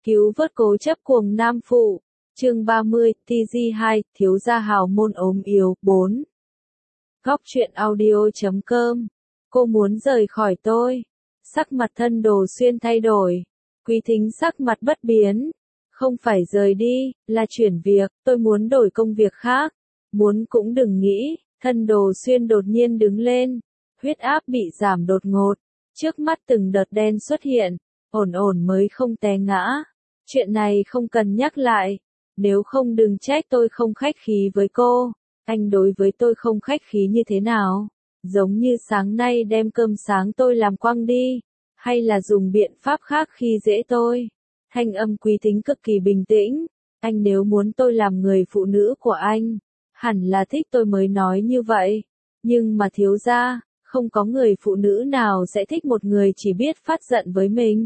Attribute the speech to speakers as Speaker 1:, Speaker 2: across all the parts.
Speaker 1: Cứu vớt cố chấp cuồng nam phụ. Chương 30, TG2, thiếu gia hào môn ốm yếu, 4. Góc truyện audio.com. Cô muốn rời khỏi tôi. Sắc mặt Thân Đồ Xuyên thay đổi. Quý Thính sắc mặt bất biến. Không phải rời đi, là chuyển việc, tôi muốn đổi công việc khác. Muốn cũng đừng nghĩ. Thân Đồ Xuyên đột nhiên đứng lên. Huyết áp bị giảm đột ngột. Trước mắt từng đợt đen xuất hiện. Ổn ổn mới không té ngã. Chuyện này không cần nhắc lại. Nếu không đừng trách tôi không khách khí với cô. Anh đối với tôi không khách khí như thế nào? Giống như sáng nay đem cơm sáng tôi làm quăng đi. Hay là dùng biện pháp khác khi dễ tôi? Thanh âm Quý Thính cực kỳ bình tĩnh. Anh nếu muốn tôi làm người phụ nữ của anh, hẳn là thích tôi mới nói như vậy. Nhưng mà thiếu gia, không có người phụ nữ nào sẽ thích một người chỉ biết phát giận với mình.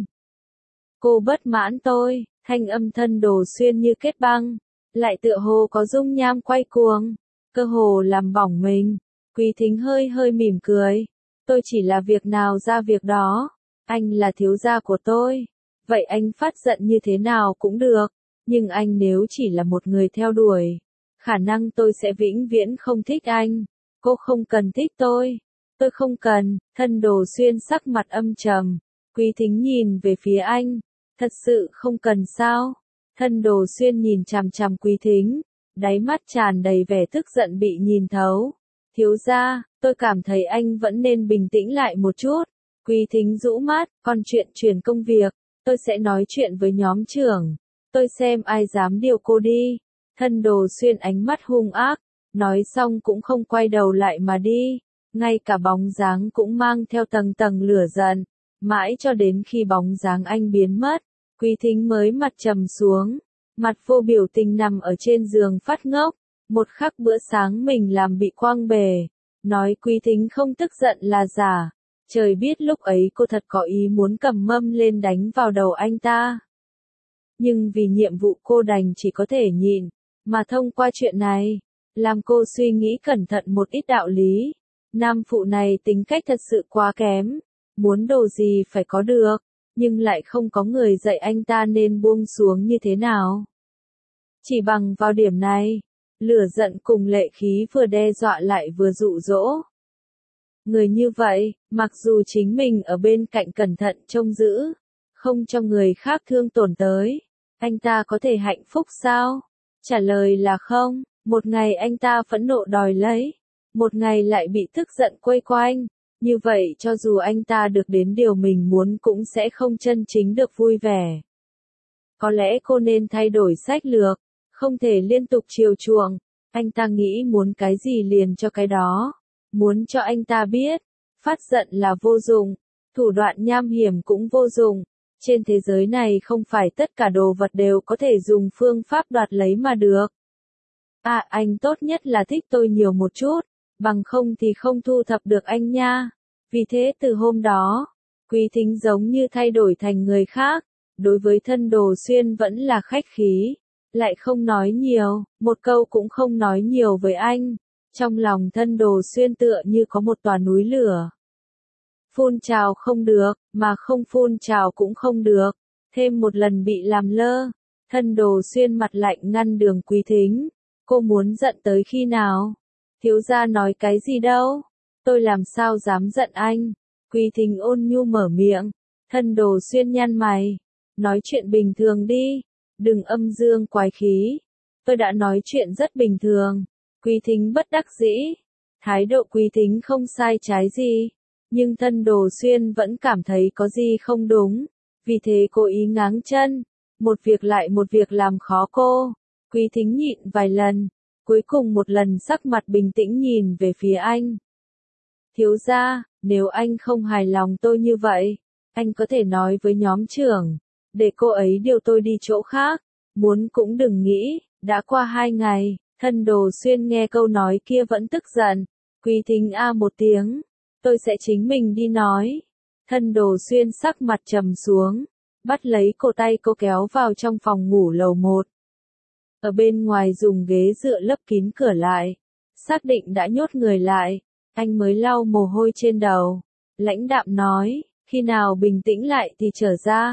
Speaker 1: Cô bất mãn tôi, thanh âm Thân Đồ Xuyên như kết băng, lại tựa hồ có dung nham quay cuồng, cơ hồ làm bỏng mình. Quý Thính hơi hơi mỉm cười, tôi chỉ là việc nào ra việc đó, anh là thiếu gia của tôi, vậy anh phát giận như thế nào cũng được, nhưng anh nếu chỉ là một người theo đuổi, khả năng tôi sẽ vĩnh viễn không thích anh. Cô không cần thích tôi không cần. Thân Đồ Xuyên sắc mặt âm trầm. Quý Thính nhìn về phía anh, thật sự không cần sao? Thân Đồ Xuyên nhìn chằm chằm Quý Thính, đáy mắt tràn đầy vẻ tức giận bị nhìn thấu. Thiếu gia, tôi cảm thấy anh vẫn nên bình tĩnh lại một chút. Quý Thính rũ mắt, còn chuyện chuyển công việc, tôi sẽ nói chuyện với nhóm trưởng. Tôi xem ai dám điều cô đi. Thân Đồ Xuyên ánh mắt hung ác, nói xong cũng không quay đầu lại mà đi. Ngay cả bóng dáng cũng mang theo tầng tầng lửa giận. Mãi cho đến khi bóng dáng anh biến mất, Quý Thính mới mặt trầm xuống, mặt vô biểu tình nằm ở trên giường phát ngốc. Một khắc bữa sáng mình làm bị quang bề, nói Quý Thính không tức giận là giả. Trời biết lúc ấy cô thật có ý muốn cầm mâm lên đánh vào đầu anh ta. Nhưng vì nhiệm vụ cô đành chỉ có thể nhịn, mà thông qua chuyện này, làm cô suy nghĩ cẩn thận một ít đạo lý. Nam phụ này tính cách thật sự quá kém, muốn đồ gì phải có được, nhưng lại không có người dạy anh ta nên buông xuống như thế nào. Chỉ bằng vào điểm này, lửa giận cùng lệ khí vừa đe dọa lại vừa dụ dỗ. Người như vậy, mặc dù chính mình ở bên cạnh cẩn thận trông giữ, không cho người khác thương tổn tới, anh ta có thể hạnh phúc sao? Trả lời là không. Một ngày anh ta phẫn nộ đòi lấy, một ngày lại bị tức giận quây quanh. Như vậy cho dù anh ta được đến điều mình muốn cũng sẽ không chân chính được vui vẻ. Có lẽ cô nên thay đổi sách lược, không thể liên tục chiều chuộng. Anh ta nghĩ muốn cái gì liền cho cái đó. Muốn cho anh ta biết, phát giận là vô dụng, thủ đoạn nham hiểm cũng vô dụng. Trên thế giới này không phải tất cả đồ vật đều có thể dùng phương pháp đoạt lấy mà được. Anh tốt nhất là thích tôi nhiều một chút, bằng không thì không thu thập được anh nha. Vì thế từ hôm đó, Quý Thính giống như thay đổi thành người khác, đối với Thân Đồ Xuyên vẫn là khách khí, lại không nói nhiều, một câu cũng không nói nhiều với anh. Trong lòng Thân Đồ Xuyên tựa như có một tòa núi lửa. Phun trào không được, mà không phun trào cũng không được, thêm một lần bị làm lơ. Thân Đồ Xuyên mặt lạnh ngăn đường Quý Thính. Cô muốn giận tới khi nào? Thiếu gia nói cái gì đâu? Tôi làm sao dám giận anh? Quý Thính ôn nhu mở miệng. Thân Đồ Xuyên nhăn mày. Nói chuyện bình thường đi. Đừng âm dương quái khí. Tôi đã nói chuyện rất bình thường. Quý Thính bất đắc dĩ. Thái độ Quý Thính không sai trái gì. Nhưng Thân Đồ Xuyên vẫn cảm thấy có gì không đúng. Vì thế cố ý ngáng chân. Một việc lại một việc làm khó cô. Quý Thính nhịn vài lần. Cuối cùng một lần sắc mặt bình tĩnh nhìn về phía anh. Thiếu gia, nếu anh không hài lòng tôi như vậy, anh có thể nói với nhóm trưởng, để cô ấy điều tôi đi chỗ khác. Muốn cũng đừng nghĩ. Đã qua 2 ngày, Thân Đồ Xuyên nghe câu nói kia vẫn tức giận. Quý Thính một tiếng. Tôi sẽ chính mình đi nói. Thân Đồ Xuyên sắc mặt trầm xuống, bắt lấy cổ tay cô kéo vào trong phòng ngủ lầu 1. Ở bên ngoài dùng ghế dựa lấp kín cửa lại, xác định đã nhốt người lại, anh mới lau mồ hôi trên đầu, lãnh đạm nói, khi nào bình tĩnh lại thì trở ra.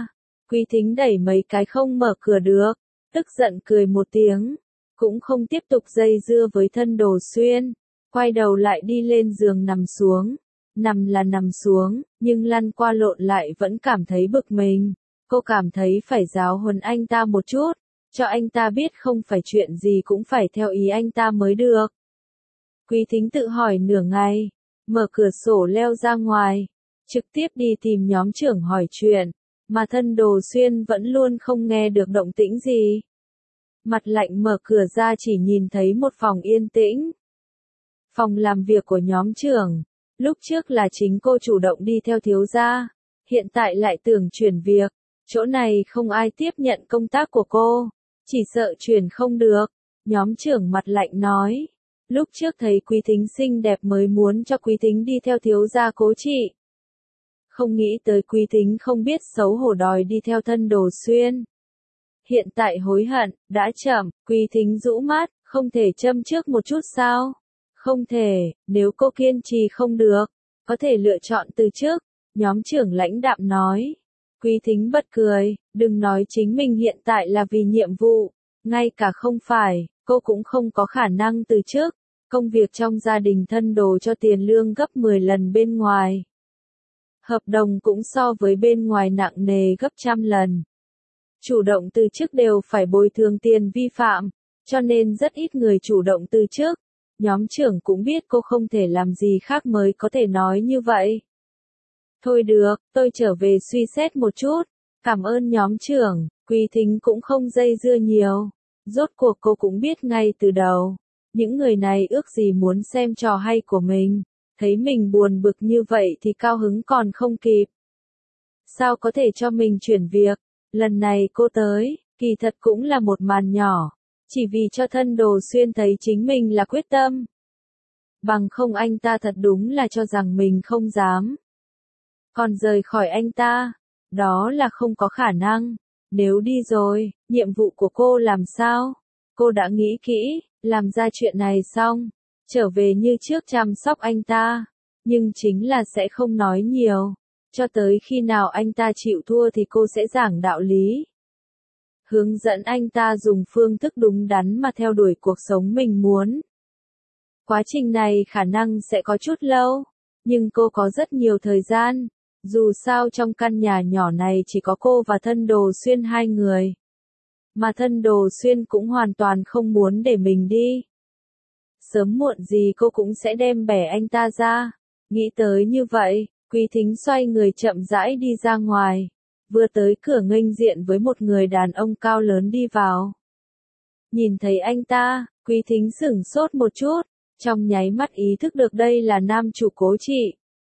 Speaker 1: Quý Thính đẩy mấy cái không mở cửa được, tức giận cười một tiếng, cũng không tiếp tục dây dưa với Thân Đồ Xuyên, quay đầu lại đi lên giường nằm xuống. Nằm là nằm xuống, nhưng lăn qua lộn lại vẫn cảm thấy bực mình. Cô cảm thấy phải giáo huấn anh ta một chút, cho anh ta biết không phải chuyện gì cũng phải theo ý anh ta mới được. Quý Thính tự hỏi nửa ngày, mở cửa sổ leo ra ngoài, trực tiếp đi tìm nhóm trưởng hỏi chuyện, mà Thân Đồ Xuyên vẫn luôn không nghe được động tĩnh gì. Mặt lạnh mở cửa ra chỉ nhìn thấy một phòng yên tĩnh. Phòng làm việc của nhóm trưởng. Lúc trước là chính cô chủ động đi theo thiếu gia, hiện tại lại tưởng chuyển việc, chỗ này không ai tiếp nhận công tác của cô, chỉ sợ chuyển không được. Nhóm trưởng mặt lạnh nói, lúc trước thấy Quý Thính xinh đẹp mới muốn cho Quý Thính đi theo thiếu gia cố trị. Không nghĩ tới Quý Thính không biết xấu hổ đòi đi theo Thân Đồ Xuyên. Hiện tại hối hận, đã chậm. Quý Thính rũ mắt, không thể châm trước một chút sao? Không thể, nếu cô kiên trì không được, có thể lựa chọn từ trước, nhóm trưởng lãnh đạm nói. Quý Thính bật cười, đừng nói chính mình hiện tại là vì nhiệm vụ, ngay cả không phải, cô cũng không có khả năng từ trước. Công việc trong gia đình Thân Đồ cho tiền lương gấp 10 lần bên ngoài. Hợp đồng cũng so với bên ngoài nặng nề gấp trăm lần. Chủ động từ chức đều phải bồi thường tiền vi phạm, cho nên rất ít người chủ động từ chức. Nhóm trưởng cũng biết cô không thể làm gì khác mới có thể nói như vậy. Thôi được, tôi trở về suy xét một chút. Cảm ơn nhóm trưởng. Quý Thính cũng không dây dưa nhiều. Rốt cuộc cô cũng biết ngay từ đầu. Những người này ước gì muốn xem trò hay của mình. Thấy mình buồn bực như vậy thì cao hứng còn không kịp. Sao có thể cho mình chuyển việc? Lần này cô tới, kỳ thật cũng là một màn nhỏ. Chỉ vì cho Thân Đồ Xuyên thấy chính mình là quyết tâm. Bằng không anh ta thật đúng là cho rằng mình không dám. Còn rời khỏi anh ta, đó là không có khả năng. Nếu đi rồi, nhiệm vụ của cô làm sao? Cô đã nghĩ kỹ, làm ra chuyện này xong, trở về như trước chăm sóc anh ta. Nhưng chính là sẽ không nói nhiều. Cho tới khi nào anh ta chịu thua thì cô sẽ giảng đạo lý. Hướng dẫn anh ta dùng phương thức đúng đắn mà theo đuổi cuộc sống mình muốn. Quá trình này khả năng sẽ có chút lâu, nhưng cô có rất nhiều thời gian. Dù sao trong căn nhà nhỏ này chỉ có cô và Thân Đồ Xuyên hai người. Mà Thân Đồ Xuyên cũng hoàn toàn không muốn để mình đi. Sớm muộn gì cô cũng sẽ đem bẻ anh ta ra. Nghĩ tới như vậy, Quý Thính xoay người chậm rãi đi ra ngoài. Vừa tới cửa nghênh diện với một người đàn ông cao lớn đi vào. Nhìn thấy anh ta, Quý Thính sửng sốt một chút, trong nháy mắt ý thức được đây là nam chủ Cố Trị.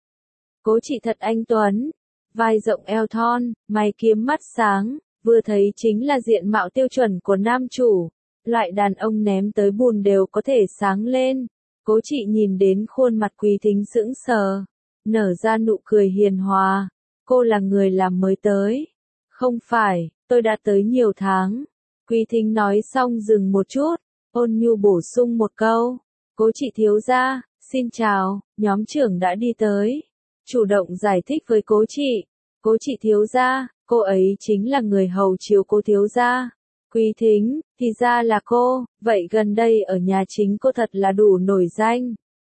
Speaker 1: Cố Trị thật anh tuấn, vai rộng eo thon, mày kiếm mắt sáng, vừa thấy chính là diện mạo tiêu chuẩn của nam chủ. Loại đàn ông ném tới bùn đều có thể sáng lên. Cố Trị nhìn đến khuôn mặt Quý Thính sững sờ, nở ra nụ cười hiền hòa. Cô là người làm mới tới. Không phải, tôi đã tới nhiều tháng. Quý Thính nói xong dừng một chút, ôn nhu bổ sung một câu. Cố Trị thiếu gia, xin chào, nhóm trưởng đã đi tới. Chủ động giải thích với Cố Trị. Cố Trị thiếu gia, cô ấy chính là người hầu chiếu cố thiếu gia. Quý Thính, thì ra là cô, vậy gần đây ở nhà chính cô thật là đủ nổi danh.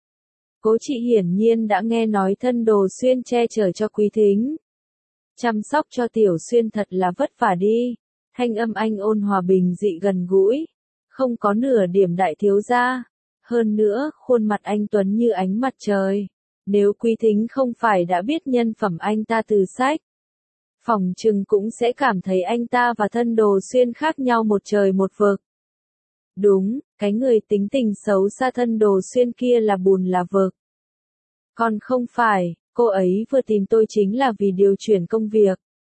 Speaker 1: Cố Trị hiển nhiên đã nghe nói Thân Đồ Xuyên che chở cho Quý Thính. Chăm sóc cho Tiểu Xuyên thật là vất vả đi. Thanh âm anh ôn hòa bình dị gần gũi. Không có nửa điểm đại thiếu gia. Hơn nữa, khuôn mặt anh tuấn như ánh mặt trời. Nếu Quý Thính không phải đã biết nhân phẩm anh ta từ sách, phỏng chừng cũng sẽ cảm thấy anh ta và Thân Đồ Xuyên khác nhau một trời một vực. Đúng, cái người tính tình xấu xa Thân Đồ Xuyên kia là bùn là vực. Còn không phải, cô ấy vừa tìm tôi chính là vì điều chuyển công việc.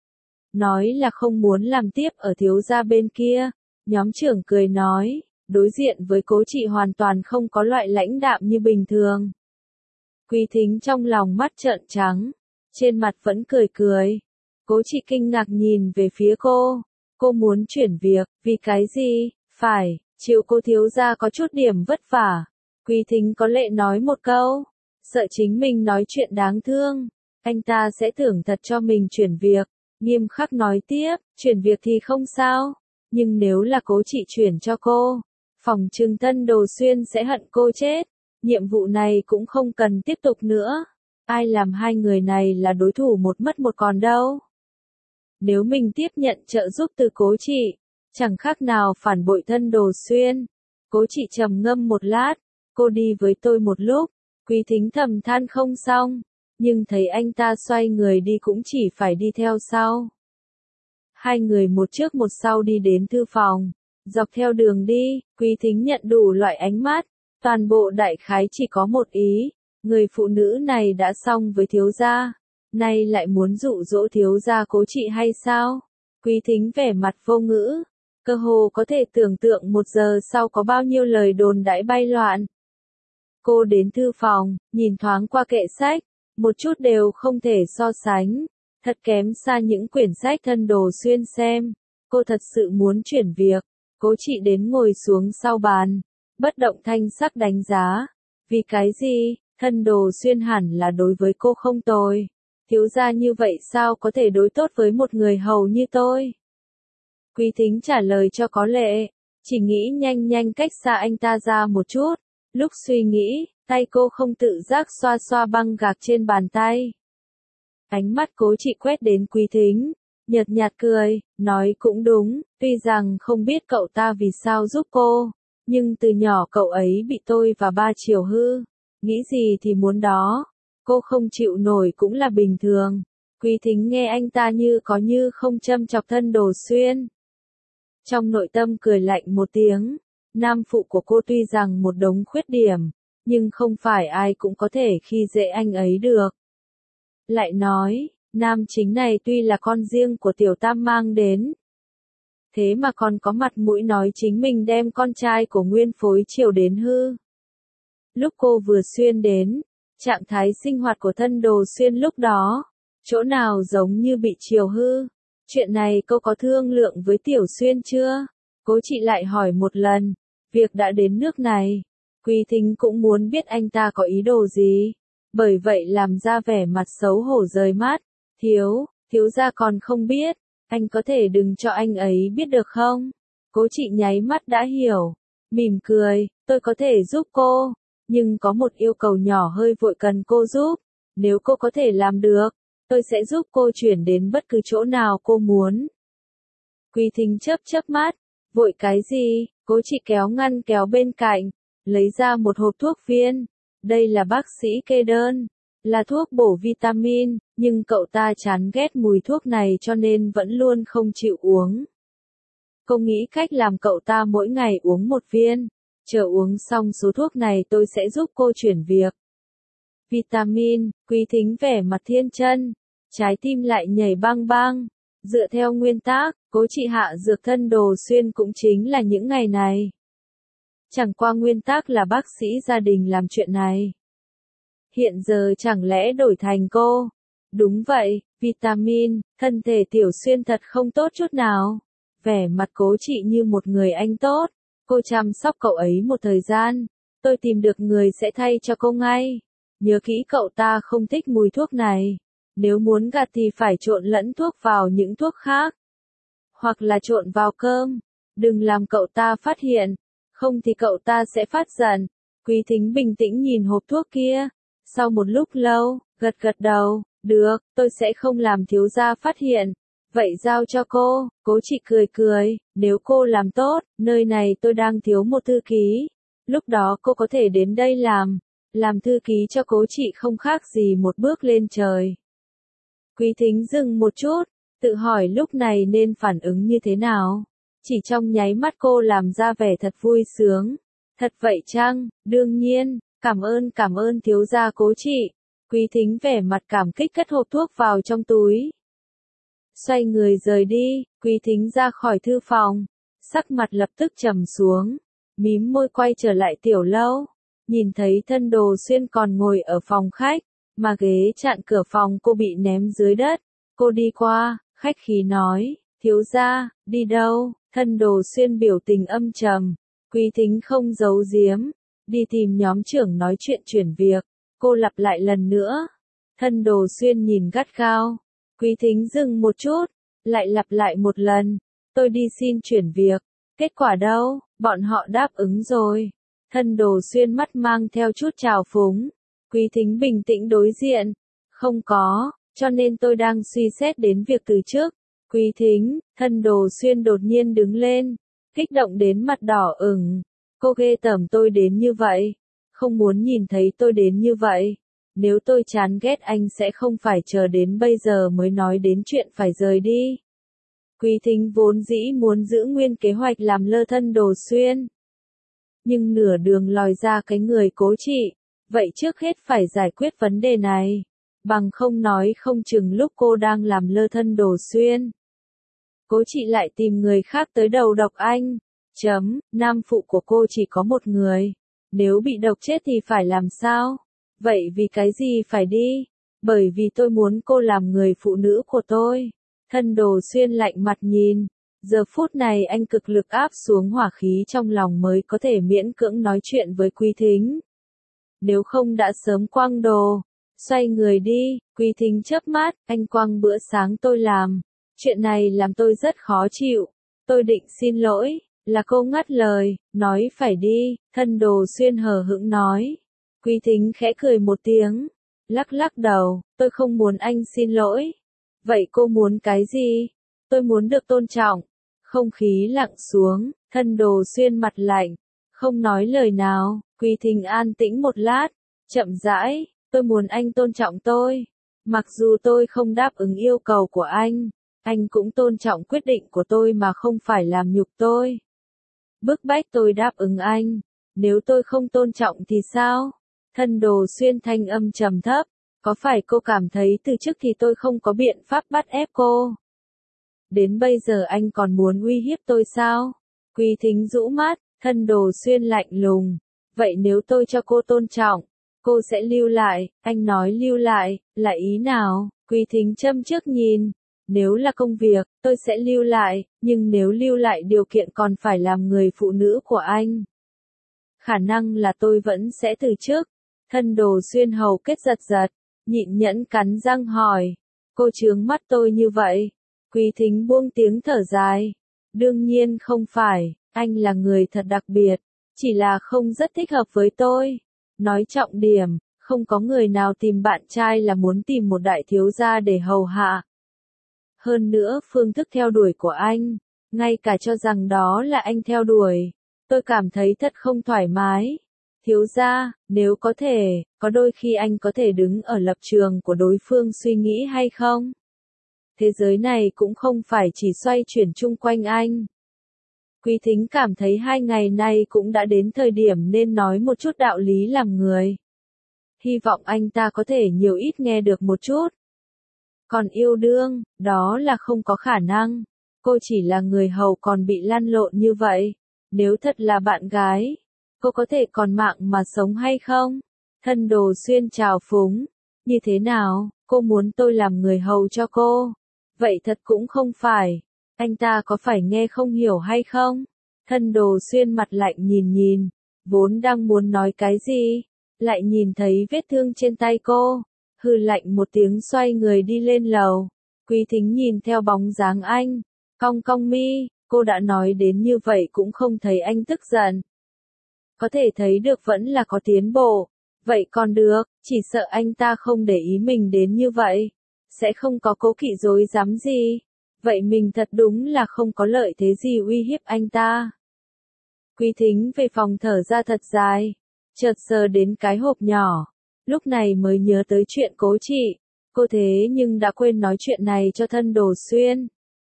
Speaker 1: Nói là không muốn làm tiếp ở thiếu gia bên kia. Nhóm trưởng cười nói, đối diện với Cố Trị hoàn toàn không có loại lãnh đạm như bình thường. Quý Thính trong lòng mắt trợn trắng, trên mặt vẫn cười cười. Cố Trị kinh ngạc nhìn về phía cô. Cô muốn chuyển việc, vì cái gì? Phải, chịu cô thiếu gia có chút điểm vất vả. Quý Thính có lệ nói một câu, sợ chính mình nói chuyện đáng thương, anh ta sẽ tưởng thật cho mình chuyển việc. nghiêm khắc nói tiếp, chuyển việc thì không sao, nhưng nếu là Cố Trị chuyển cho cô, phòng trừng Thân Đồ Xuyên sẽ hận cô chết, nhiệm vụ này cũng không cần tiếp tục nữa. Ai làm hai người này là đối thủ một mất một còn đâu. Nếu mình tiếp nhận trợ giúp từ Cố Trị, chẳng khác nào phản bội Thân Đồ Xuyên. Cố Trị trầm ngâm một lát, cô đi với tôi một lúc, Quý Thính thầm than không xong, nhưng thấy anh ta xoay người đi cũng chỉ phải đi theo sau. Hai người một trước một sau đi đến thư phòng, dọc theo đường đi, Quý Thính nhận đủ loại ánh mắt, toàn bộ đại khái chỉ có một ý, người phụ nữ này đã xong với thiếu gia, nay lại muốn dụ dỗ thiếu gia Cố Trị hay sao? Quý Thính vẻ mặt vô ngữ, cơ hồ có thể tưởng tượng 1 giờ sau có bao nhiêu lời đồn đãi bay loạn. Cô đến thư phòng, nhìn thoáng qua kệ sách, một chút đều không thể so sánh, thật kém xa những quyển sách Thân Đồ Xuyên xem. Cô thật sự muốn chuyển việc. Cố Trị đến ngồi xuống sau bàn, bất động thanh sắc đánh giá. Vì cái gì, Thân Đồ Xuyên hẳn là đối với cô không tồi. Thiếu gia như vậy sao có thể đối tốt với một người hầu như tôi? Quý Thính trả lời cho có lệ, chỉ nghĩ nhanh nhanh cách xa anh ta ra một chút. Lúc suy nghĩ, tay cô không tự giác xoa xoa băng gạc trên bàn tay. Ánh mắt Cố Trị quét đến Quý Thính, nhợt nhạt cười, nói cũng đúng, tuy rằng không biết cậu ta vì sao giúp cô, nhưng từ nhỏ cậu ấy bị tôi và ba chiều hư, nghĩ gì thì muốn đó, cô không chịu nổi cũng là bình thường. Quý Thính nghe anh ta như có như không châm chọc Thân Đồ Xuyên. Trong nội tâm cười lạnh một tiếng, nam phụ của cô tuy rằng một đống khuyết điểm, nhưng không phải ai cũng có thể khi dễ anh ấy được. Lại nói, nam chính này tuy là con riêng của Tiểu Tam mang đến, thế mà còn có mặt mũi nói chính mình đem con trai của nguyên phối chiều đến hư. Lúc cô vừa xuyên đến, trạng thái sinh hoạt của Thân Đồ Xuyên lúc đó, chỗ nào giống như bị chiều hư. Chuyện này cô có thương lượng với Tiểu Xuyên chưa? Cố Trị lại hỏi một lần, việc đã đến nước này, Quý Thính cũng muốn biết anh ta có ý đồ gì, bởi vậy làm ra vẻ mặt xấu hổ rời mắt. Thiếu gia còn không biết, anh có thể đừng cho anh ấy biết được không? Cố Trị nháy mắt đã hiểu, mỉm cười, tôi có thể giúp cô, nhưng có một yêu cầu nhỏ hơi vội cần cô giúp, nếu cô có thể làm được, tôi sẽ giúp cô chuyển đến bất cứ chỗ nào cô muốn. Quý Thính chớp mắt, vội cái gì? Cố Trị kéo ngăn kéo bên cạnh, lấy ra một hộp thuốc viên. Đây là bác sĩ kê đơn, là thuốc bổ vitamin, nhưng cậu ta chán ghét mùi thuốc này cho nên vẫn luôn không chịu uống. Cô nghĩ cách làm cậu ta mỗi ngày uống 1 viên, chờ uống xong số thuốc này tôi sẽ giúp cô chuyển việc. Vitamin, Quý Thính vẻ mặt thiên chân, trái tim lại nhảy bang bang. Dựa theo nguyên tắc, Cố Trị hạ dược Thân Đồ Xuyên cũng chính là những ngày này. Chẳng qua nguyên tắc là bác sĩ gia đình làm chuyện này. Hiện giờ chẳng lẽ đổi thành cô? Đúng vậy, vitamin, thân thể Tiểu Xuyên thật không tốt chút nào. Vẻ mặt Cố Trị như một người anh tốt, cô chăm sóc cậu ấy một thời gian, tôi tìm được người sẽ thay cho cô ngay. Nhớ kỹ cậu ta không thích mùi thuốc này. Nếu muốn gạt thì phải trộn lẫn thuốc vào những thuốc khác. Hoặc là trộn vào cơm. Đừng làm cậu ta phát hiện. Không thì cậu ta sẽ phát giận. Quý Thính bình tĩnh nhìn hộp thuốc kia. Sau một lúc lâu, gật đầu. Được, tôi sẽ không làm thiếu gia phát hiện. Vậy giao cho cô. Cố Trị cười. Nếu cô làm tốt, nơi này tôi đang thiếu một thư ký. Lúc đó cô có thể đến đây làm. Làm thư ký cho Cố Trị không khác gì một bước lên trời. Quý Thính dừng một chút, tự hỏi lúc này nên phản ứng như thế nào. Chỉ trong nháy mắt cô làm ra vẻ thật vui sướng. Thật vậy chăng? Đương nhiên, cảm ơn thiếu gia Cố Trị. Quý Thính vẻ mặt cảm kích cất hộp thuốc vào trong túi. Xoay người rời đi, Quý Thính ra khỏi thư phòng. Sắc mặt lập tức trầm xuống. Mím môi quay trở lại tiểu lâu. Nhìn thấy Thân Đồ Xuyên còn ngồi ở phòng khách. Mà ghế chặn cửa phòng cô bị ném dưới đất. Cô đi qua, khách khí nói, thiếu gia, đi đâu? Thân Đồ Xuyên biểu tình âm trầm. Quý Thính không giấu giếm, đi tìm nhóm trưởng nói chuyện chuyển việc. Cô lặp lại lần nữa. Thân Đồ Xuyên nhìn gắt gao. Quý Thính dừng một chút, lại lặp lại một lần, tôi đi xin chuyển việc, kết quả đâu, bọn họ đáp ứng rồi. Thân Đồ Xuyên mắt mang theo chút trào phúng. Quý Thính bình tĩnh đối diện, không có, cho nên tôi đang suy xét đến việc từ chức. Quý Thính, Thân Đồ Xuyên đột nhiên đứng lên, kích động đến mặt đỏ ửng. Cô ghê tởm tôi đến như vậy, không muốn nhìn thấy tôi đến như vậy. Nếu tôi chán ghét anh sẽ không phải chờ đến bây giờ mới nói đến chuyện phải rời đi. Quý Thính vốn dĩ muốn giữ nguyên kế hoạch làm lơ Thân Đồ Xuyên. Nhưng nửa đường lòi ra cái người cố trị, vậy trước hết phải giải quyết vấn đề này. Bằng không nói không chừng lúc cô đang làm lơ Thân Đồ Xuyên. Cố trị lại tìm người khác tới đầu độc anh. Nam phụ của cô chỉ có một người. Nếu bị độc chết thì phải làm sao? Vậy vì cái gì phải đi? Bởi vì tôi muốn cô làm người phụ nữ của tôi. Thân Đồ Xuyên lạnh mặt nhìn. Giờ phút này anh cực lực áp xuống hỏa khí trong lòng mới có thể miễn cưỡng nói chuyện với Quý Thính. Nếu không đã sớm quăng đồ. Xoay người đi, Quý Thính chớp mắt, anh quăng bữa sáng tôi làm. Chuyện này làm tôi rất khó chịu. Tôi định xin lỗi, là cô ngắt lời, nói phải đi, Thân Đồ Xuyên hờ hững nói. Quý Thính khẽ cười một tiếng, lắc lắc đầu, tôi không muốn anh xin lỗi. Vậy cô muốn cái gì? Tôi muốn được tôn trọng. Không khí lặng xuống, Thân Đồ Xuyên mặt lạnh, không nói lời nào. Quý Thính an tĩnh một lát, chậm rãi, tôi muốn anh tôn trọng tôi. Mặc dù tôi không đáp ứng yêu cầu của anh cũng tôn trọng quyết định của tôi mà không phải làm nhục tôi. Bức bách tôi đáp ứng anh, nếu tôi không tôn trọng thì sao? Thân Đồ Xuyên thanh âm trầm thấp, có phải cô cảm thấy từ trước thì tôi không có biện pháp bắt ép cô? Đến bây giờ anh còn muốn uy hiếp tôi sao? Quý Thính rũ mắt, Thân Đồ Xuyên lạnh lùng, vậy nếu tôi cho cô tôn trọng, cô sẽ lưu lại, anh nói lưu lại, là ý nào? Quý Thính châm trước nhìn, nếu là công việc, tôi sẽ lưu lại, nhưng nếu lưu lại điều kiện còn phải làm người phụ nữ của anh. Khả năng là tôi vẫn sẽ từ chức. Thân Đồ Xuyên hầu kết giật giật, nhịn nhẫn cắn răng hỏi, cô chướng mắt tôi như vậy? Quý Thính buông tiếng thở dài, đương nhiên không phải, anh là người thật đặc biệt, chỉ là không rất thích hợp với tôi. Nói trọng điểm, không có người nào tìm bạn trai là muốn tìm một đại thiếu gia để hầu hạ. Hơn nữa phương thức theo đuổi của anh, ngay cả cho rằng đó là anh theo đuổi, tôi cảm thấy thật không thoải mái. Thiếu gia, nếu có thể, có đôi khi anh có thể đứng ở lập trường của đối phương suy nghĩ hay không? Thế giới này cũng không phải chỉ xoay chuyển chung quanh anh. Quý Thính cảm thấy 2 ngày nay cũng đã đến thời điểm nên nói một chút đạo lý làm người. Hy vọng anh ta có thể nhiều ít nghe được một chút. Còn yêu đương, đó là không có khả năng. Cô chỉ là người hầu còn bị lăn lộn như vậy. Nếu thật là bạn gái, cô có thể còn mạng mà sống hay không? Thân Đồ Xuyên trào phúng. Như thế nào, cô muốn tôi làm người hầu cho cô? Vậy thật cũng không phải. Anh ta có phải nghe không hiểu hay không? Thân Đồ Xuyên mặt lạnh nhìn nhìn, vốn đang muốn nói cái gì, lại nhìn thấy vết thương trên tay cô, hừ lạnh một tiếng xoay người đi lên lầu. Quý Thính nhìn theo bóng dáng anh, cong cong mi, cô đã nói đến như vậy cũng không thấy anh tức giận. Có thể thấy được vẫn là có tiến bộ, vậy còn được, chỉ sợ anh ta không để ý mình đến như vậy, sẽ không có cố kỵ dối dám gì. Vậy mình thật đúng là không có lợi thế gì uy hiếp anh ta. Quý Thính về phòng thở ra thật dài, chợt sờ đến cái hộp nhỏ, lúc này mới nhớ tới chuyện cố trị, cô thế nhưng đã quên nói chuyện này cho Thân Đồ Xuyên.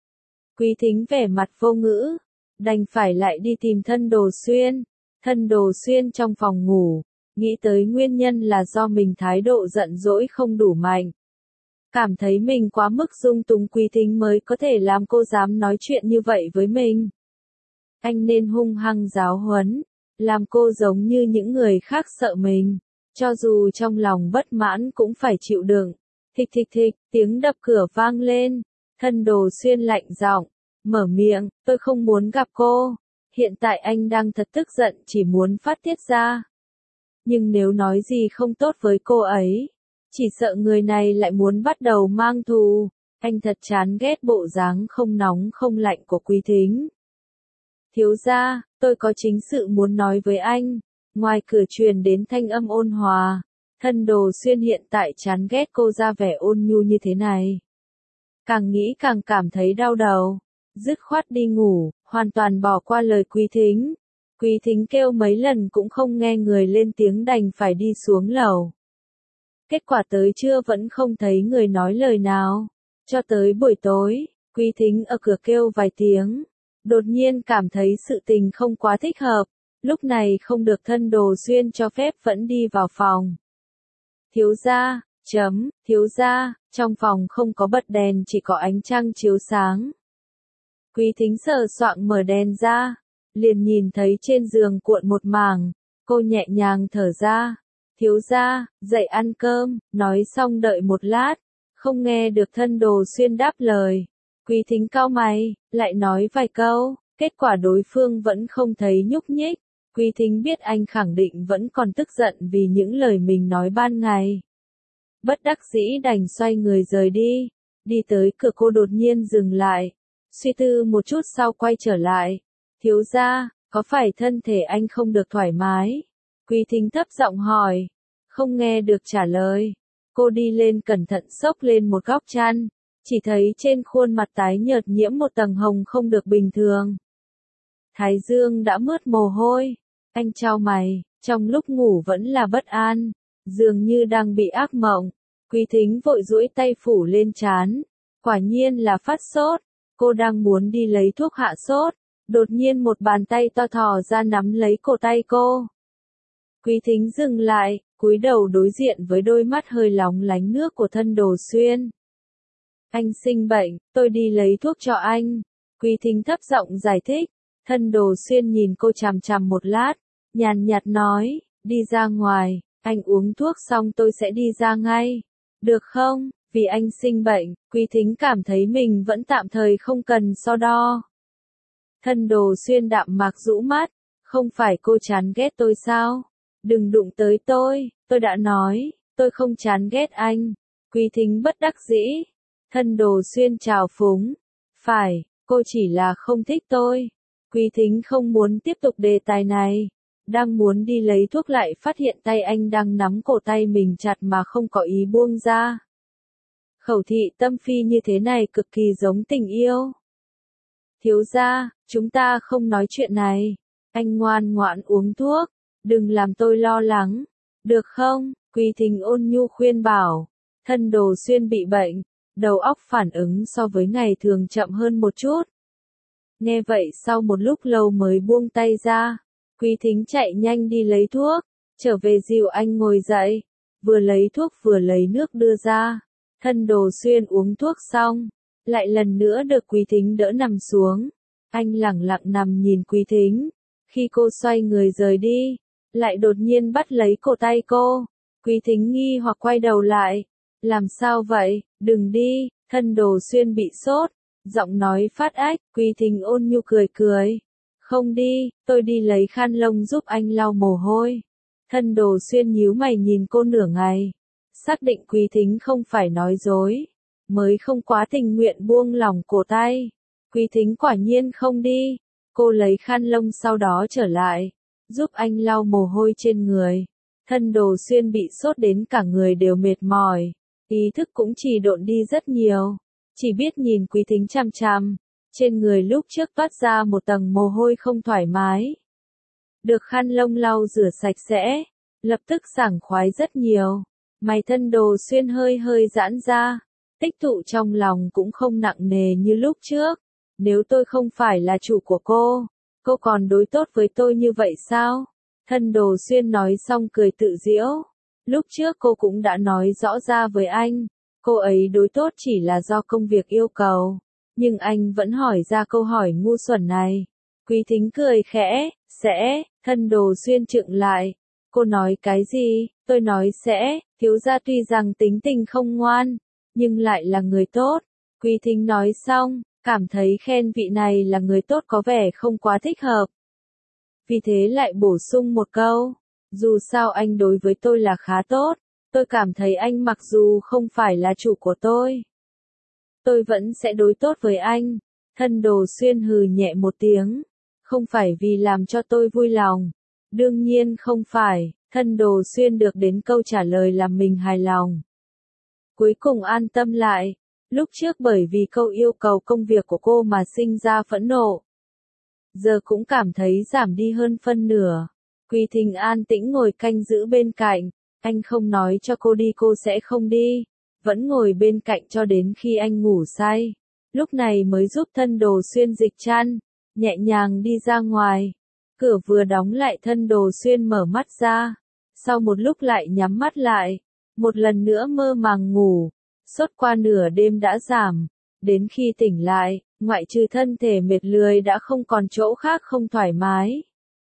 Speaker 1: Quý Thính vẻ mặt vô ngữ, đành phải lại đi tìm Thân Đồ Xuyên. Thân Đồ Xuyên trong phòng ngủ, nghĩ tới nguyên nhân là do mình thái độ giận dỗi không đủ mạnh. Cảm thấy mình quá mức dung túng Quý Thính mới có thể làm cô dám nói chuyện như vậy với mình. Anh nên hung hăng giáo huấn, làm cô giống như những người khác sợ mình, cho dù trong lòng bất mãn cũng phải chịu đựng. Thịch thịch thịch, tiếng đập cửa vang lên, Thân Đồ Xuyên lạnh giọng, mở miệng, tôi không muốn gặp cô. Hiện tại anh đang thật tức giận chỉ muốn phát tiết ra. Nhưng nếu nói gì không tốt với cô ấy, chỉ sợ người này lại muốn bắt đầu mang thù. Anh thật chán ghét bộ dáng không nóng không lạnh của Quý Thính. Thiếu gia, tôi có chính sự muốn nói với anh. Ngoài cửa truyền đến thanh âm ôn hòa. Thân Đồ Xuyên hiện tại chán ghét cô ra vẻ ôn nhu như thế này. Càng nghĩ càng cảm thấy đau đầu. Dứt khoát đi ngủ, hoàn toàn bỏ qua lời Quý Thính. Quý Thính kêu mấy lần cũng không nghe người lên tiếng, đành phải đi xuống lầu. Kết quả tới trưa vẫn không thấy người nói lời nào. Cho tới buổi tối, Quý Thính ở cửa kêu vài tiếng. Đột nhiên cảm thấy sự tình không quá thích hợp. Lúc này không được Thân Đồ Xuyên cho phép vẫn đi vào phòng. Thiếu gia, thiếu gia, trong phòng không có bật đèn, chỉ có ánh trăng chiếu sáng. Quý Thính sờ soạng mở đèn ra, liền nhìn thấy trên giường cuộn một mảng, cô nhẹ nhàng thở ra. Thiếu gia, dậy ăn cơm, nói xong đợi một lát, không nghe được Thân Đồ Xuyên đáp lời. Quý Thính cau mày, lại nói vài câu, kết quả đối phương vẫn không thấy nhúc nhích. Quý Thính biết anh khẳng định vẫn còn tức giận vì những lời mình nói ban ngày. Bất đắc dĩ đành xoay người rời đi. Đi tới cửa cô đột nhiên dừng lại. Suy tư một chút sau quay trở lại. Thiếu gia, có phải thân thể anh không được thoải mái? Quý Thính thấp giọng hỏi. Không nghe được trả lời. Cô đi lên cẩn thận xốc lên một góc chăn. Chỉ thấy trên khuôn mặt tái nhợt nhiễm một tầng hồng không được bình thường. Thái dương đã mướt mồ hôi. Anh chau mày, trong lúc ngủ vẫn là bất an, dường như đang bị ác mộng. Quý Thính vội duỗi tay phủ lên trán, quả nhiên là phát sốt. Cô đang muốn đi lấy thuốc hạ sốt, đột nhiên một bàn tay to thò ra nắm lấy cổ tay cô. Quý Thính dừng lại, cúi đầu đối diện với đôi mắt hơi lóng lánh nước của Thân Đồ Xuyên. Anh sinh bệnh, tôi đi lấy thuốc cho anh. Quý Thính thấp giọng giải thích. Thân Đồ Xuyên nhìn cô chằm chằm một lát, nhàn nhạt nói, đi ra ngoài, anh uống thuốc xong tôi sẽ đi ra ngay. Được không? Vì anh sinh bệnh, Quý Thính cảm thấy mình vẫn tạm thời không cần so đo. Thân Đồ Xuyên đạm mạc rũ mắt, không phải cô chán ghét tôi sao? Đừng đụng tới tôi đã nói, tôi không chán ghét anh. Quý Thính bất đắc dĩ. Thân Đồ Xuyên trào phúng. Phải, cô chỉ là không thích tôi. Quý Thính không muốn tiếp tục đề tài này. Đang muốn đi lấy thuốc lại phát hiện tay anh đang nắm cổ tay mình chặt mà không có ý buông ra. Khẩu thị tâm phi như thế này cực kỳ giống tình yêu. Thiếu gia, chúng ta không nói chuyện này. Anh ngoan ngoãn uống thuốc, đừng làm tôi lo lắng. Được không? Quý Thính ôn nhu khuyên bảo. Thân Đồ Xuyên bị bệnh, đầu óc phản ứng so với ngày thường chậm hơn một chút. Nghe vậy sau một lúc lâu mới buông tay ra. Quý Thính chạy nhanh đi lấy thuốc, trở về dìu anh ngồi dậy, vừa lấy thuốc vừa lấy nước đưa ra. Thân Đồ Xuyên uống thuốc xong, lại lần nữa được Quý Thính đỡ nằm xuống. Anh lẳng lặng nằm nhìn Quý Thính. Khi cô xoay người rời đi, lại đột nhiên bắt lấy cổ tay cô. Quý Thính nghi hoặc quay đầu lại. Làm sao vậy? Đừng đi. Thân Đồ Xuyên bị sốt, giọng nói phát ách. Quý Thính ôn nhu cười cười. Không đi, tôi đi lấy khăn lông giúp anh lau mồ hôi. Thân Đồ Xuyên nhíu mày nhìn cô nửa ngày. Xác định Quý Thính không phải nói dối, mới không quá tình nguyện buông lỏng cổ tay. Quý Thính quả nhiên không đi. Cô lấy khăn lông sau đó trở lại, giúp anh lau mồ hôi trên người. Thân Đồ Xuyên bị sốt đến cả người đều mệt mỏi, ý thức cũng chỉ độn đi rất nhiều, chỉ biết nhìn Quý Thính chằm chằm. Trên người lúc trước toát ra một tầng mồ hôi không thoải mái. Được khăn lông lau rửa sạch sẽ, lập tức sảng khoái rất nhiều. Mày Thân Đồ Xuyên hơi hơi giãn ra, tích tụ trong lòng cũng không nặng nề như lúc trước. Nếu tôi không phải là chủ của cô còn đối tốt với tôi như vậy sao? Thân Đồ Xuyên nói xong cười tự giễu. Lúc trước cô cũng đã nói rõ ra với anh, cô ấy đối tốt chỉ là do công việc yêu cầu. Nhưng anh vẫn hỏi ra câu hỏi ngu xuẩn này. Quý Thính cười khẽ, sẽ. Thân Đồ Xuyên trựng lại. Cô nói cái gì? Tôi nói sẽ. Thiếu gia tuy rằng tính tình không ngoan, nhưng lại là người tốt. Quý Thính nói xong, cảm thấy khen vị này là người tốt có vẻ không quá thích hợp. Vì thế lại bổ sung một câu. Dù sao anh đối với tôi là khá tốt. Tôi cảm thấy anh mặc dù không phải là chủ của tôi, tôi vẫn sẽ đối tốt với anh. Thân Đồ Xuyên hừ nhẹ một tiếng. Không phải vì làm cho tôi vui lòng. Đương nhiên không phải, Thân Đồ Xuyên được đến câu trả lời làm mình hài lòng. Cuối cùng an tâm lại. Lúc trước bởi vì câu yêu cầu công việc của cô mà sinh ra phẫn nộ. Giờ cũng cảm thấy giảm đi hơn phân nửa. Quý Thính an tĩnh ngồi canh giữ bên cạnh. Anh không nói cho cô đi cô sẽ không đi. Vẫn ngồi bên cạnh cho đến khi anh ngủ say. Lúc này mới giúp Thân Đồ Xuyên dịch chăn. Nhẹ nhàng đi ra ngoài. Cửa vừa đóng lại Thân Đồ Xuyên mở mắt ra. Sau một lúc lại nhắm mắt lại. Một lần nữa mơ màng ngủ. Sốt qua nửa đêm đã giảm. Đến khi tỉnh lại, ngoại trừ thân thể mệt lười đã không còn chỗ khác không thoải mái.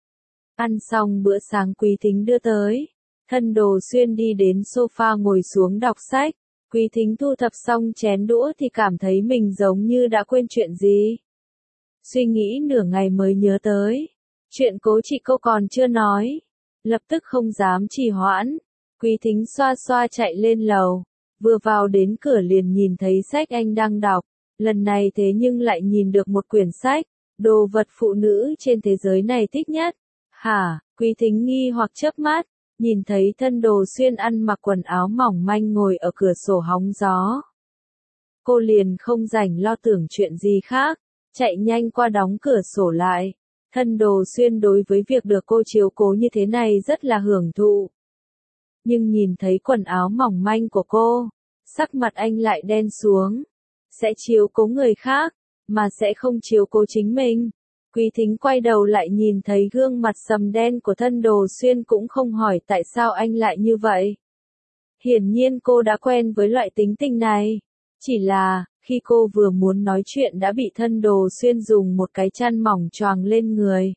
Speaker 1: Ăn xong bữa sáng Quý Thính đưa tới. Thân Đồ Xuyên đi đến sofa ngồi xuống đọc sách. Quý Thính thu thập xong chén đũa thì cảm thấy mình giống như đã quên chuyện gì. Suy nghĩ nửa ngày mới nhớ tới. Chuyện Cố chị cô còn chưa nói. Lập tức không dám trì hoãn. Quý Thính xoa xoa chạy lên lầu. Vừa vào đến cửa liền nhìn thấy sách anh đang đọc. Lần này thế nhưng lại nhìn được một quyển sách. Đồ vật phụ nữ trên thế giới này thích nhất. Hả? Quý Thính nghi hoặc chớp mắt. Nhìn thấy Thân Đồ Xuyên ăn mặc quần áo mỏng manh ngồi ở cửa sổ hóng gió. Cô liền không rảnh lo tưởng chuyện gì khác. Chạy nhanh qua đóng cửa sổ lại. Thân Đồ Xuyên đối với việc được cô chiếu cố như thế này rất là hưởng thụ. Nhưng nhìn thấy quần áo mỏng manh của cô, sắc mặt anh lại đen xuống. Sẽ chiếu cố người khác, mà sẽ không chiếu cố chính mình. Quý Thính quay đầu lại nhìn thấy gương mặt sầm đen của Thân Đồ Xuyên cũng không hỏi tại sao anh lại như vậy. Hiển nhiên cô đã quen với loại tính tình này. Chỉ là, khi cô vừa muốn nói chuyện đã bị Thân Đồ Xuyên dùng một cái chăn mỏng choàng lên người.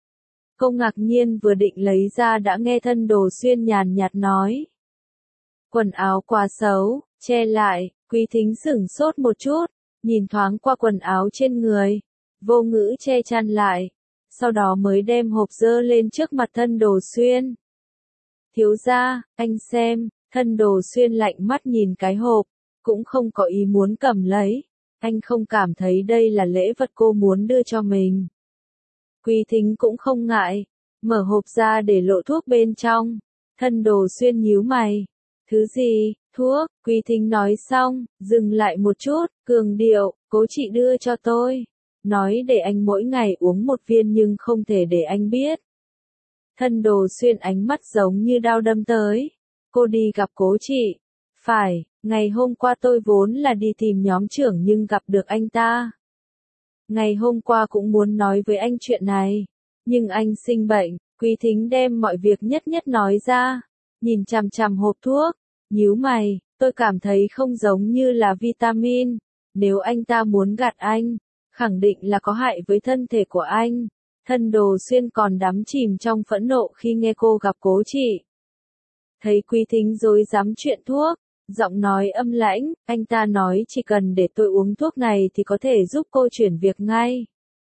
Speaker 1: Cô ngạc nhiên vừa định lấy ra đã nghe Thân Đồ Xuyên nhàn nhạt nói. Quần áo quá xấu, che lại. Quý Thính sửng sốt một chút, nhìn thoáng qua quần áo trên người. Vô ngữ che chăn lại. Sau đó mới đem hộp dơ lên trước mặt Thân Đồ Xuyên. Thiếu gia, anh xem. Thân Đồ Xuyên lạnh mắt nhìn cái hộp. Cũng không có ý muốn cầm lấy. Anh không cảm thấy đây là lễ vật cô muốn đưa cho mình. Quý Thính cũng không ngại. Mở hộp ra để lộ thuốc bên trong. Thân Đồ Xuyên nhíu mày. Thứ gì? Thuốc. Quý Thính nói xong, dừng lại một chút, cường điệu, Cố chị đưa cho tôi. Nói để anh mỗi ngày uống một viên nhưng không thể để anh biết. Thân Đồ Xuyên ánh mắt giống như đao đâm tới. Cô đi gặp Cố chị. Phải, ngày hôm qua tôi vốn là đi tìm nhóm trưởng nhưng gặp được anh ta. Ngày hôm qua cũng muốn nói với anh chuyện này. Nhưng anh sinh bệnh. Quý Thính đem mọi việc nhất nhất nói ra. Nhìn chằm chằm hộp thuốc. Nhíu mày, tôi cảm thấy không giống như là vitamin. Nếu anh ta muốn gạt anh, khẳng định là có hại với thân thể của anh. Thân Đồ Xuyên còn đắm chìm trong phẫn nộ khi nghe cô gặp Cố chị. Thấy Quý Thính dối dám chuyện thuốc, giọng nói âm lãnh, anh ta nói chỉ cần để tôi uống thuốc này thì có thể giúp cô chuyển việc ngay.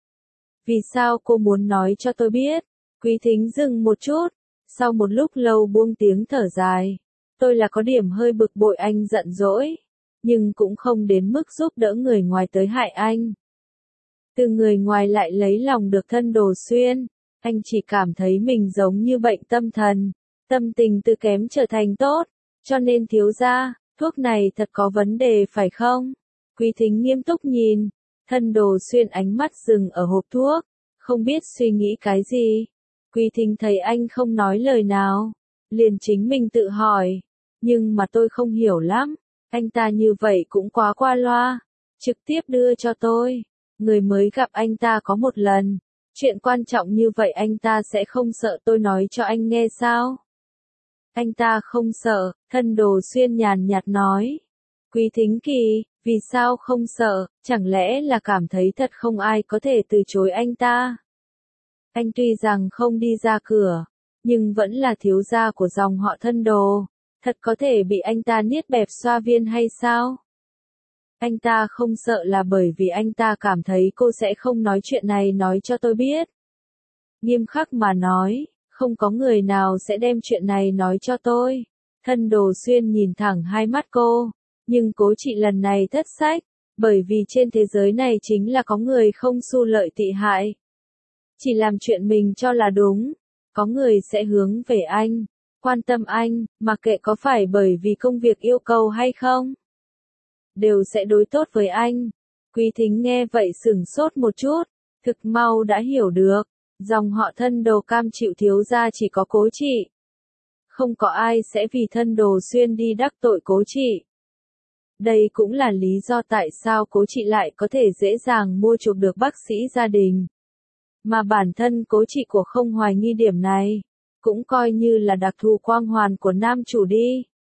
Speaker 1: Vì sao cô muốn nói cho tôi biết? Quý Thính dừng một chút, sau một lúc lâu buông tiếng thở dài. Tôi là có điểm hơi bực bội anh giận dỗi, nhưng cũng không đến mức giúp đỡ người ngoài tới hại anh. Từ người ngoài lại lấy lòng được Thân Đồ Xuyên, anh chỉ cảm thấy mình giống như bệnh tâm thần, tâm tình từ kém trở thành tốt, cho nên thiếu gia, thuốc này thật có vấn đề phải không? Quý Thính nghiêm túc nhìn, Thân Đồ Xuyên ánh mắt dừng ở hộp thuốc, không biết suy nghĩ cái gì. Quý Thính thấy anh không nói lời nào, liền chính mình tự hỏi, nhưng mà tôi không hiểu lắm, anh ta như vậy cũng quá qua loa, trực tiếp đưa cho tôi, người mới gặp anh ta có một lần, chuyện quan trọng như vậy anh ta sẽ không sợ tôi nói cho anh nghe sao? Anh ta không sợ, Thân Đồ Xuyên nhàn nhạt nói. Quý Thính kỳ, vì sao không sợ, chẳng lẽ là cảm thấy thật không ai có thể từ chối anh ta? Anh tuy rằng không đi ra cửa, nhưng vẫn là thiếu gia của dòng họ Thân Đồ, thật có thể bị anh ta niết bẹp xoa viên hay sao? Anh ta không sợ là bởi vì anh ta cảm thấy cô sẽ không nói chuyện này nói cho tôi biết. Nghiêm khắc mà nói, không có người nào sẽ đem chuyện này nói cho tôi. Thân Đồ Xuyên nhìn thẳng hai mắt cô, nhưng Cố chị lần này thất sách, Bởi vì trên thế giới này chính là có người không xu lợi tị hại. Chỉ làm chuyện mình cho là đúng. Có người sẽ hướng về anh, quan tâm anh, mặc kệ có phải bởi vì công việc yêu cầu hay không. Đều sẽ đối tốt với anh. Quý Thính nghe vậy sửng sốt một chút, thực mau đã hiểu được. Dòng họ Thân Đồ cam chịu thiếu gia chỉ có Cố Trị. Không có ai sẽ vì Thân Đồ Xuyên đi đắc tội Cố Trị. Đây cũng là lý do tại sao Cố Trị lại có thể dễ dàng mua chuộc được bác sĩ gia đình. Mà bản thân Cố Trị của không hoài nghi điểm này, cũng coi như là đặc thù quang hoàn của nam chủ đi.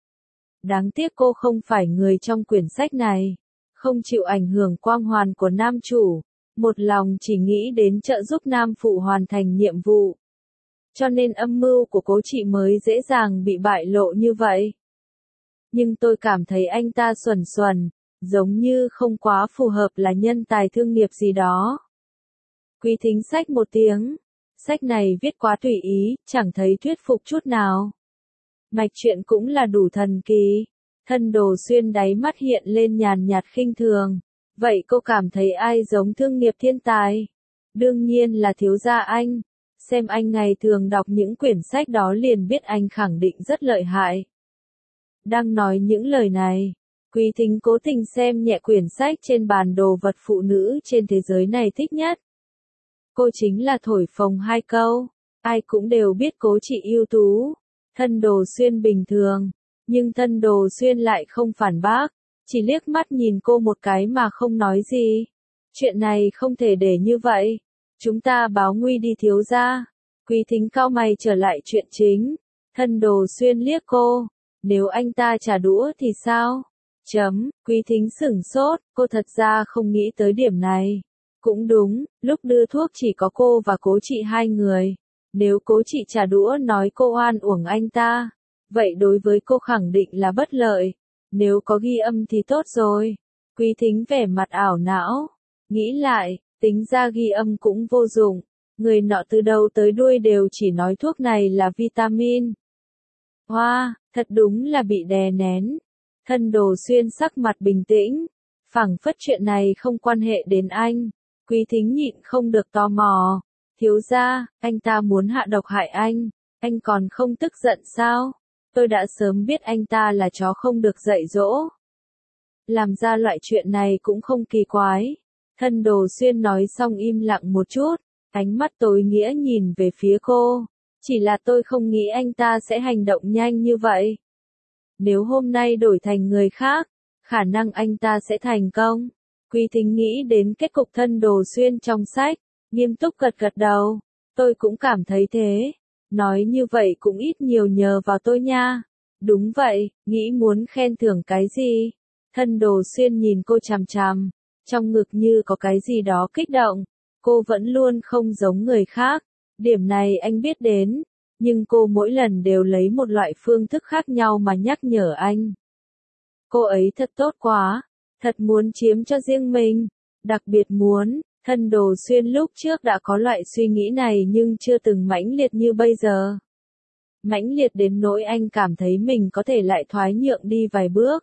Speaker 1: Đáng tiếc cô không phải người trong quyển sách này, không chịu ảnh hưởng quang hoàn của nam chủ, một lòng chỉ nghĩ đến trợ giúp nam phụ hoàn thành nhiệm vụ. Cho nên âm mưu của Cố Trị mới dễ dàng bị bại lộ như vậy. Nhưng tôi cảm thấy anh ta xuẩn xuẩn, giống như không quá phù hợp là nhân tài thương nghiệp gì đó. Quý Thính xách một tiếng, sách này viết quá tùy ý, chẳng thấy thuyết phục chút nào. Mạch truyện cũng là đủ thần kỳ. Thân Đồ Xuyên đáy mắt hiện lên nhàn nhạt khinh thường. Vậy cô cảm thấy ai giống thương nghiệp thiên tài? Đương nhiên là thiếu gia anh. Xem anh ngày thường đọc những quyển sách đó liền biết anh khẳng định rất lợi hại. Đang nói những lời này, Quý Thính cố tình xem nhẹ quyển sách trên bản đồ vật phụ nữ trên thế giới này thích nhất. Cô chính là thổi phồng hai câu, ai cũng đều biết Cố Trị ưu tú, Thân Đồ Xuyên bình thường, nhưng Thân Đồ Xuyên lại không phản bác, chỉ liếc mắt nhìn cô một cái mà không nói gì. Chuyện này không thể để như vậy, chúng ta báo nguy đi thiếu gia. Quý Thính cau mày trở lại chuyện chính, Thân Đồ Xuyên liếc cô, nếu anh ta trả đũa thì sao? Quý Thính sửng sốt, cô thật ra không nghĩ tới điểm này. Cũng đúng, lúc đưa thuốc chỉ có cô và Cố Trị hai người. Nếu Cố Trị trả đũa nói cô oan uổng anh ta, vậy đối với cô khẳng định là bất lợi. Nếu có ghi âm thì tốt rồi. Quý Thính vẻ mặt ảo não. Nghĩ lại, tính ra ghi âm cũng vô dụng. Người nọ từ đầu tới đuôi đều chỉ nói thuốc này là vitamin. Hoa, thật đúng là bị đè nén. Thân Đồ Xuyên sắc mặt bình tĩnh. Phảng phất chuyện này không quan hệ đến anh. Quý Thính nhịn không được tò mò. Thiếu gia, anh ta muốn hạ độc hại anh còn không tức giận sao? Tôi đã sớm biết anh ta là chó không được dạy dỗ. Làm ra loại chuyện này cũng không kỳ quái. Thân Đồ Xuyên nói xong im lặng một chút, ánh mắt tối nghĩa nhìn về phía cô. Chỉ là tôi không nghĩ anh ta sẽ hành động nhanh như vậy. Nếu hôm nay đổi thành người khác, khả năng anh ta sẽ thành công. Quý Thính nghĩ đến kết cục Thân Đồ Xuyên trong sách, nghiêm túc gật gật đầu. Tôi cũng cảm thấy thế. Nói như vậy cũng ít nhiều nhờ vào tôi nha. Đúng vậy, nghĩ muốn khen thưởng cái gì? Thân Đồ Xuyên nhìn cô chằm chằm, trong ngực như có cái gì đó kích động. Cô vẫn luôn không giống người khác. Điểm này anh biết đến, nhưng cô mỗi lần đều lấy một loại phương thức khác nhau mà nhắc nhở anh. Cô ấy thật tốt quá, thật muốn chiếm cho riêng mình, đặc biệt muốn. Thân Đồ Xuyên lúc trước đã có loại suy nghĩ này nhưng chưa từng mãnh liệt như bây giờ. Mãnh liệt đến nỗi anh cảm thấy mình có thể lại thoái nhượng đi vài bước.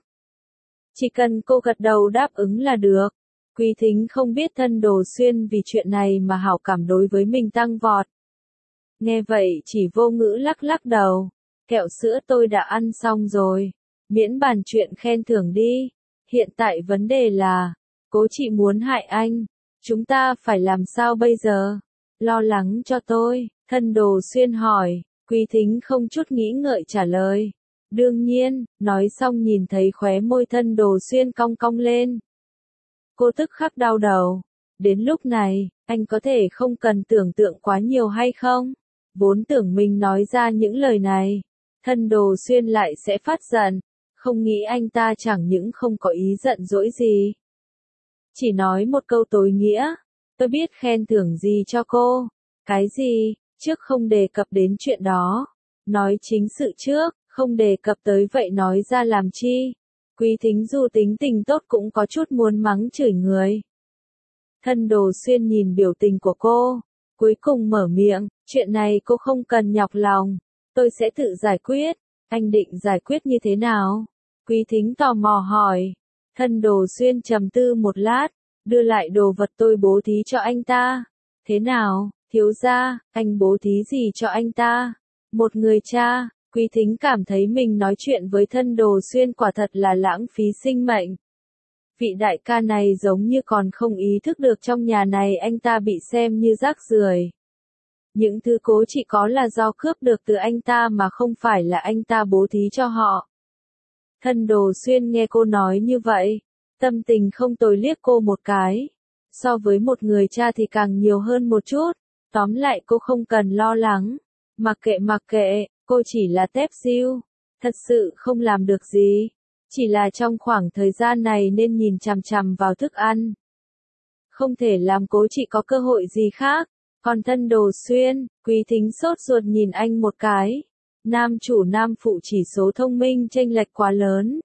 Speaker 1: Chỉ cần cô gật đầu đáp ứng là được. Quý Thính không biết Thân Đồ Xuyên vì chuyện này mà hảo cảm đối với mình tăng vọt. Nghe vậy chỉ vô ngữ lắc lắc đầu. Kẹo sữa tôi đã ăn xong rồi. Miễn bàn chuyện khen thưởng đi. Hiện tại vấn đề là, Cố Trị muốn hại anh. Chúng ta phải làm sao bây giờ? Lo lắng cho tôi. Thân Đồ Xuyên hỏi. Quý Thính không chút nghĩ ngợi trả lời. Đương nhiên, nói xong nhìn thấy khóe môi Thân Đồ Xuyên cong cong lên. Cô tức khắc đau đầu. Đến lúc này, anh có thể không cần tưởng tượng quá nhiều hay không? Vốn tưởng mình nói ra những lời này, Thân Đồ Xuyên lại sẽ phát giận. Không nghĩ anh ta chẳng những không có ý giận dỗi gì. Chỉ nói một câu tối nghĩa. Tôi biết khen thưởng gì cho cô. Cái gì? Trước không đề cập đến chuyện đó. Nói chính sự trước, không đề cập tới vậy nói ra làm chi? Quý Thính dù tính tình tốt cũng có chút muốn mắng chửi người. Thân Đồ Xuyên nhìn biểu tình của cô, cuối cùng mở miệng, chuyện này cô không cần nhọc lòng, tôi sẽ tự giải quyết. Anh định giải quyết như thế nào? Quý Thính tò mò hỏi. Thân Đồ Xuyên trầm tư một lát, đưa lại đồ vật tôi bố thí cho anh ta. Thế nào, thiếu gia, anh bố thí gì cho anh ta? Một người cha. Quý Thính cảm thấy mình nói chuyện với Thân Đồ Xuyên quả thật là lãng phí sinh mệnh. Vị đại ca này giống như còn không ý thức được trong nhà này anh ta bị xem như rác rưởi. Những thứ cố chỉ có là do cướp được từ anh ta mà không phải là anh ta bố thí cho họ. Thân Đồ Xuyên nghe cô nói như vậy, tâm tình không tồi liếc cô một cái. So với một người cha thì càng nhiều hơn một chút, tóm lại cô không cần lo lắng. Mặc kệ, cô chỉ là tép diêu, thật sự không làm được gì. Chỉ là trong khoảng thời gian này nên nhìn chằm chằm vào thức ăn. Không thể làm cố chị có cơ hội gì khác. Còn Thân Đồ Xuyên, Quý Thính sốt ruột nhìn anh một cái. Nam chủ nam phụ chỉ số thông minh chênh lệch quá lớn.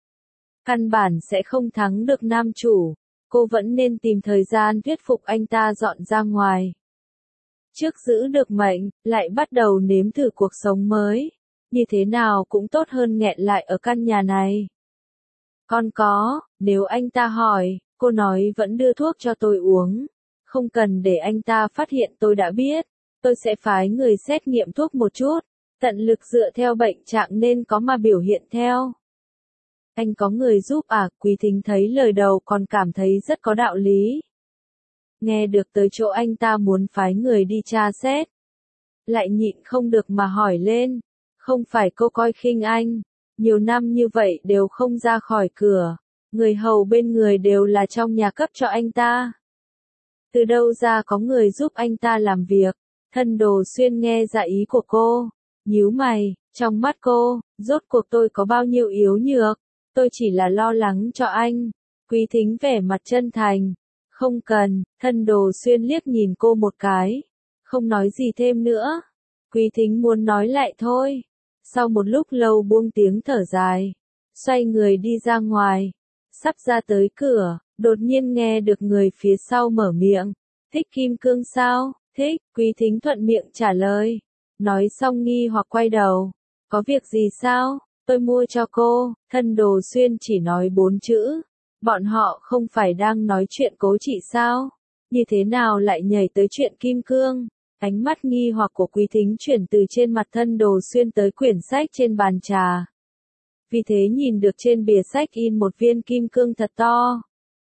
Speaker 1: Căn bản sẽ không thắng được nam chủ. Cô vẫn nên tìm thời gian thuyết phục anh ta dọn ra ngoài. Trước giữ được mệnh, lại bắt đầu nếm thử cuộc sống mới. Như thế nào cũng tốt hơn nghẹn lại ở căn nhà này. Còn có, nếu anh ta hỏi, cô nói vẫn đưa thuốc cho tôi uống. Không cần để anh ta phát hiện tôi đã biết. Tôi sẽ phái người xét nghiệm thuốc một chút. Tận lực dựa theo bệnh trạng nên có mà biểu hiện theo. Anh có người giúp à? Quý Thính thấy lời đầu còn cảm thấy rất có đạo lý. Nghe được tới chỗ anh ta muốn phái người đi tra xét. Lại nhịn không được mà hỏi lên. Không phải cô coi khinh anh. Nhiều năm như vậy đều không ra khỏi cửa. Người hầu bên người đều là trong nhà cấp cho anh ta. Từ đâu ra có người giúp anh ta làm việc? Thân Đồ Xuyên nghe ra ý của cô. Nhíu mày, trong mắt cô, rốt cuộc tôi có bao nhiêu yếu nhược? Tôi chỉ là lo lắng cho anh. Quý Thính vẻ mặt chân thành. Không cần, Thân Đồ Xuyên liếc nhìn cô một cái. Không nói gì thêm nữa. Quý Thính muốn nói lại thôi. Sau một lúc lâu buông tiếng thở dài. Xoay người đi ra ngoài. Sắp ra tới cửa, đột nhiên nghe được người phía sau mở miệng. Thích kim cương sao? Thích, Quý Thính thuận miệng trả lời. Nói xong nghi hoặc quay đầu. Có việc gì sao? Tôi mua cho cô. Thân Đồ Xuyên chỉ nói 4 chữ. Bọn họ không phải đang nói chuyện cố chị sao? Như thế nào lại nhảy tới chuyện kim cương? Ánh mắt nghi hoặc của Quý Thính chuyển từ trên mặt Thân Đồ Xuyên tới quyển sách trên bàn trà. Vì thế nhìn được trên bìa sách in một viên kim cương thật to.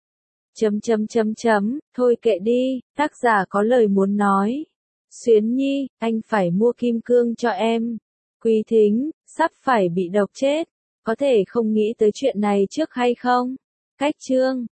Speaker 1: Thôi kệ đi, tác giả có lời muốn nói. Xuyến Nhi, anh phải mua kim cương cho em. Quý Thính, sắp phải bị độc chết. Có thể không nghĩ tới chuyện này trước hay không? Cách chương